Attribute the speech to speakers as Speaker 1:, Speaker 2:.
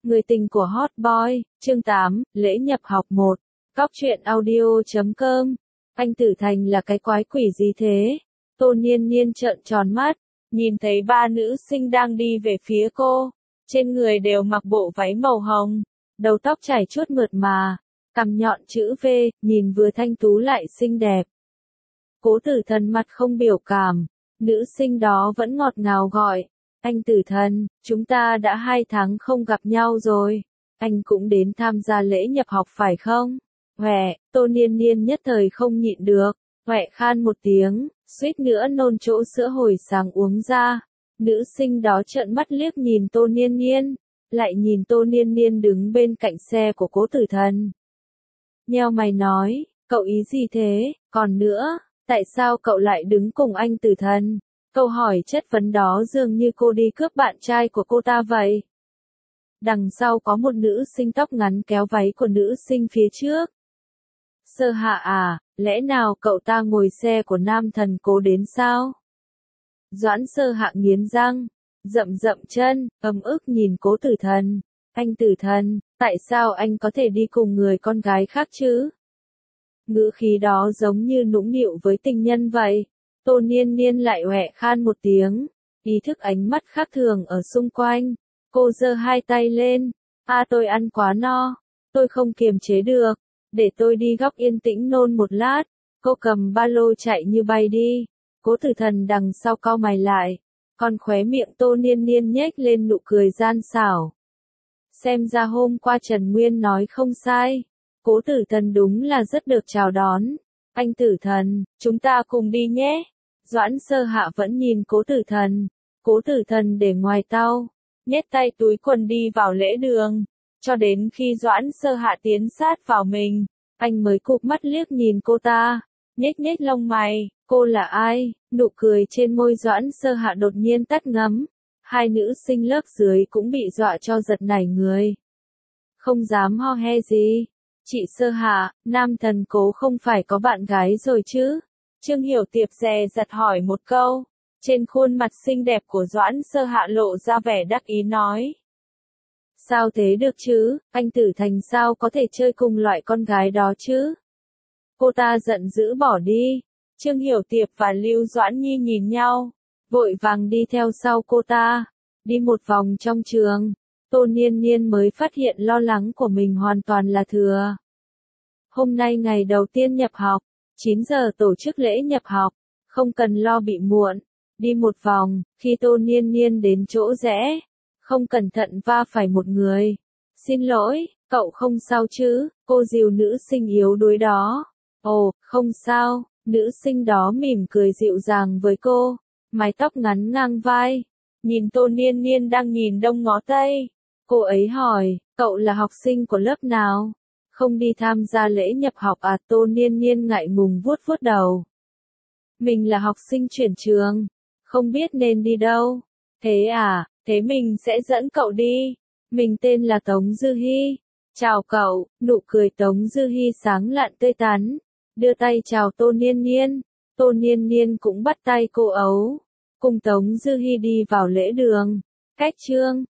Speaker 1: Người tình của Hot Boy, chương 8, lễ nhập học 1. Góc truyện audio.com. Anh Tử Thành là cái quái quỷ gì thế? Tô Niên Niên trợn tròn mắt, nhìn thấy ba nữ sinh đang đi về phía cô. Trên người đều mặc bộ váy màu hồng, đầu tóc chảy chuốt mượt mà, cằm nhọn chữ V, nhìn vừa thanh tú lại xinh đẹp. Cố Tử Thần mặt không biểu cảm, nữ sinh đó vẫn ngọt ngào gọi. Anh Tử Thần, chúng ta đã 2 tháng không gặp nhau rồi. Anh cũng đến tham gia lễ nhập học phải không? Huệ, Tô Niên Niên nhất thời không nhịn được. Huệ khan một tiếng, suýt nữa nôn chỗ sữa hồi sáng uống ra. Nữ sinh đó trợn mắt liếc nhìn Tô Niên Niên, lại nhìn Tô Niên Niên đứng bên cạnh xe của Cố Tử Thần. Nheo mày nói, cậu ý gì thế? Còn nữa, tại sao cậu lại đứng cùng anh Tử Thần? Câu hỏi chất vấn đó dường như cô đi cướp bạn trai của cô ta vậy. Đằng sau có một nữ sinh tóc ngắn kéo váy của nữ sinh phía trước. Sơ Hạ à, lẽ nào cậu ta ngồi xe của Nam Thần Cố đến sao? Doãn Sơ Hạ nghiến răng, rậm chân, ấm ức nhìn Cố Tử Thần. Anh Tử Thần, tại sao anh có thể đi cùng người con gái khác chứ? Ngữ khí đó giống như nũng nịu với tình nhân vậy. Tô Niên Niên lại hoẹ khan một tiếng, ý thức ánh mắt khác thường ở xung quanh. Cô giơ 2 tay lên, tôi ăn quá no, tôi không kiềm chế được, để tôi đi góc yên tĩnh nôn một lát. Cô cầm ba lô chạy như bay đi. Cố Tử Thần đằng sau cau mày lại, còn khóe miệng Tô Niên Niên nhếch lên nụ cười gian xảo. Xem ra hôm qua Trần Nguyên nói không sai, Cố Tử Thần đúng là rất được chào đón. Anh Tử Thần, chúng ta cùng đi nhé. Doãn Sơ Hạ vẫn nhìn Cố Tử Thần. Cố Tử Thần để ngoài tau, nhét tay túi quần đi vào lễ đường. Cho đến khi Doãn Sơ Hạ tiến sát vào mình, anh mới cụp mắt liếc nhìn cô ta, nhếch lông mày. Cô là ai? Nụ cười trên môi Doãn Sơ Hạ đột nhiên tắt ngấm. 2 nữ sinh lớp dưới cũng bị dọa cho giật nảy người. Không dám ho he gì. Chị Sơ Hạ, Nam Thần Cố không phải có bạn gái rồi chứ? Trương Hiểu Tiệp dè dặt hỏi một câu. Trên khuôn mặt xinh đẹp của Doãn Sơ Hạ lộ ra vẻ đắc ý nói. Sao thế được chứ, anh Tử Thành sao có thể chơi cùng loại con gái đó chứ? Cô ta giận dữ bỏ đi. Trương Hiểu Tiệp và Lưu Doãn Nhi nhìn nhau, vội vàng đi theo sau cô ta. Đi một vòng trong trường, Tô Niên Niên mới phát hiện lo lắng của mình hoàn toàn là thừa. Hôm nay ngày đầu tiên nhập học, 9 giờ tổ chức lễ nhập học, không cần lo bị muộn. Đi một vòng, khi Tô Niên Niên đến chỗ rẽ, không cẩn thận va phải một người. Xin lỗi, cậu không sao chứ? Cô dìu nữ sinh yếu đuối đó. Ồ, không sao. Nữ sinh đó mỉm cười dịu dàng với cô, mái tóc ngắn ngang vai. Nhìn Tô Niên Niên đang nhìn đông ngó tây, cô ấy hỏi, cậu là học sinh của lớp nào? Không đi tham gia lễ nhập học à? Tô Niên Niên ngại ngùng vuốt đầu. Mình là học sinh chuyển trường, không biết nên đi đâu. Thế à, thế mình sẽ dẫn cậu đi. Mình tên là Tống Dư Hi. Chào cậu. Nụ cười Tống Dư Hi sáng lạn tươi tắn, đưa tay chào Tô Niên Niên. Tô Niên Niên cũng bắt tay cô ấu, cùng Tống Dư Hi đi vào lễ đường. Cách chương